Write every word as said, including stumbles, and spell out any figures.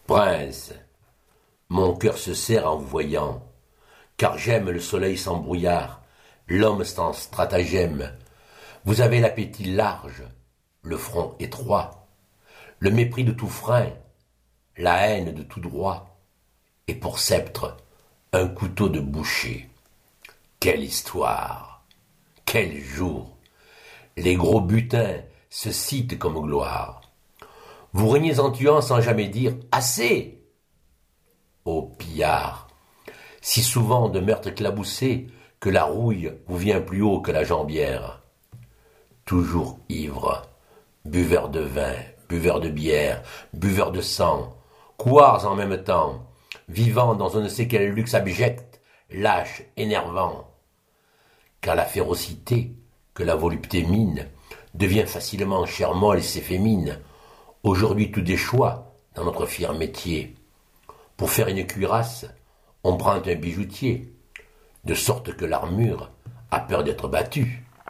Prince, mon cœur se serre en vous voyant, car j'aime le soleil sans brouillard, l'homme sans stratagème. Vous avez l'appétit large, le front étroit, le mépris de tout frein, la haine de tout droit, et pour sceptre, un couteau de boucher. Quelle histoire! Quel jour! Les gros butins se citent comme gloire. Vous régnez en tuant sans jamais dire « assez » ô pillards, si souvent de meurtres éclaboussés que la rouille vous vient plus haut que la jambière. Toujours ivre, buveur de vin, buveur de bière, buveur de sang, couards en même temps, vivant dans on ne sait quel luxe abject, lâche, énervant. Car la férocité que la volupté mine devient facilement chair molle et s'effémine. Aujourd'hui tout déchoit dans notre fier métier. Pour faire une cuirasse, on prend un bijoutier, de sorte que l'armure a peur d'être battue.